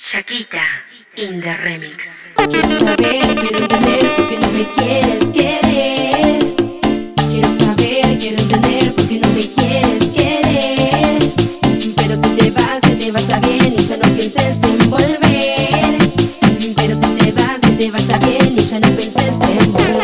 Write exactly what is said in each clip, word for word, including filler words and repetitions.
Shakira in the remix. Quiero saber, quiero entender por qué no me quieres querer. Quiero saber, quiero entender por qué no me quieres querer. Pero si te vas, que te vaya bien y ya no pienses en volver. Pero si te vas, que te vaya bien y ya no pienses en volver.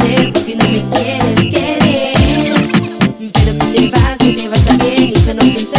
Pero si te vas, que te vaya bien y ya no pienses